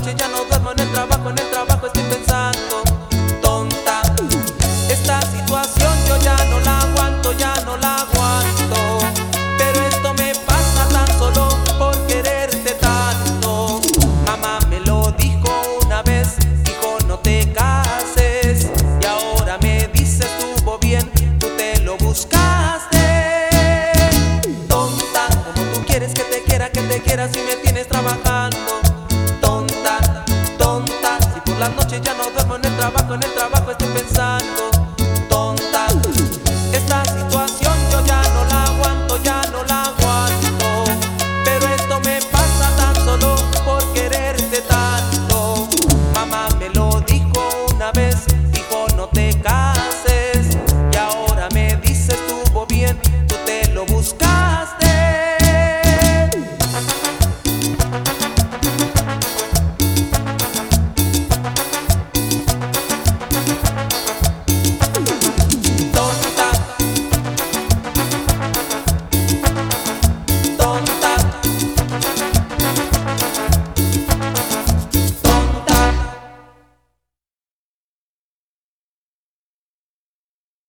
noche ya no duermo en el trabajo estoy pensando. Tonta, esta situación yo ya no la aguanto, ya no la aguanto. Pero esto me pasa tan solo por quererte tanto. Mamá me lo dijo una vez, dijo no te cases. Y ahora me dice estuvo bien, tú te lo buscaste. Tonta, como tú quieres que te quiera si me tienes trabajando.